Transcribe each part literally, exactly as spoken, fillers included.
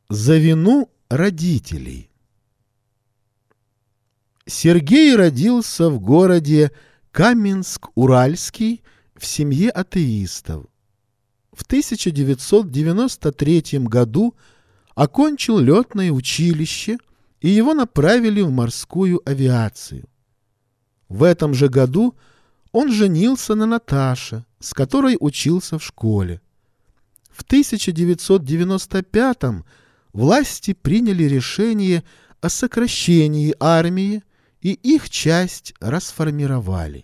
За вину родителей. Сергей родился в городе Каменск-Уральский в семье атеистов. В тысяча девятьсот девяносто третьем году окончил летное училище, и его направили в морскую авиацию. В этом же году он женился на Наташе, с которой учился в школе. В тысяча девятьсот девяносто пятом власти приняли решение о сокращении армии, и их часть расформировали.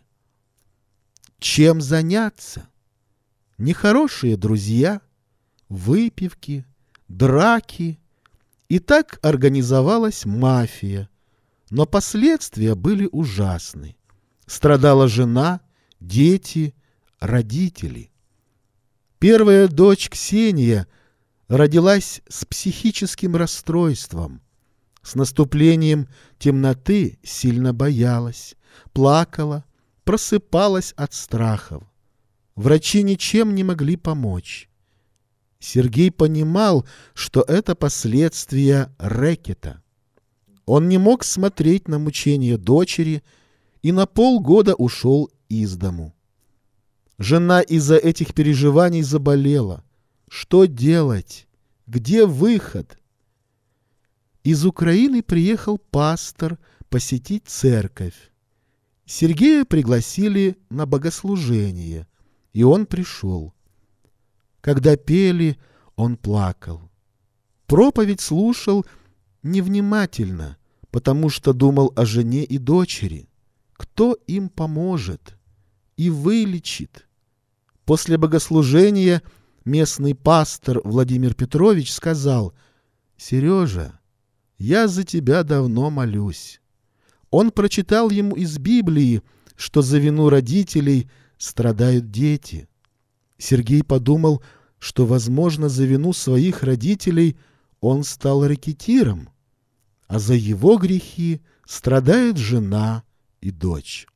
Чем заняться? Нехорошие друзья, выпивки, драки. И так организовалась мафия. Но последствия были ужасны. Страдала жена, дети, родители. Первая дочь Ксения родилась с психическим расстройством. С наступлением темноты сильно боялась, плакала, просыпалась от страхов. Врачи ничем не могли помочь. Сергей понимал, что это последствия рэкета. Он не мог смотреть на мучения дочери и на полгода ушел из дому. Жена из-за этих переживаний заболела. Что делать? Где выход? Из Украины приехал пастор посетить церковь. Сергея пригласили на богослужение, и он пришел. Когда пели, он плакал. Проповедь слушал невнимательно, потому что думал о жене и дочери. Кто им поможет и вылечит? После богослужения местный пастор Владимир Петрович сказал: «Сережа, я за тебя давно молюсь». Он прочитал ему из Библии, что за вину родителей страдают дети. Сергей подумал, что, возможно, за вину своих родителей он стал рэкетиром, а за его грехи страдает жена и дочь.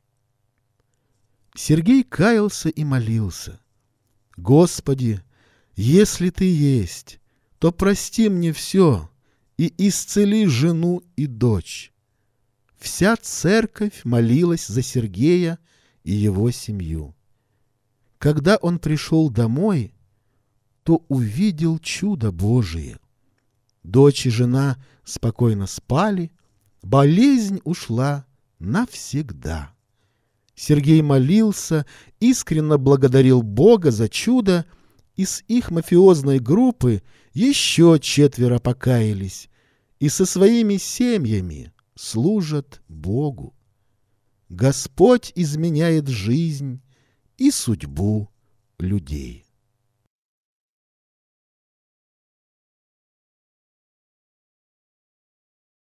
Сергей каялся и молился: «Господи, если Ты есть, то прости мне все и исцели жену и дочь». Вся церковь молилась за Сергея и его семью. Когда он пришел домой, то увидел чудо Божие. Дочь и жена спокойно спали, болезнь ушла навсегда. Сергей молился, искренне благодарил Бога за чудо, и с их мафиозной группы еще четверо покаялись и со своими семьями служат Богу. Господь изменяет жизнь и судьбу людей.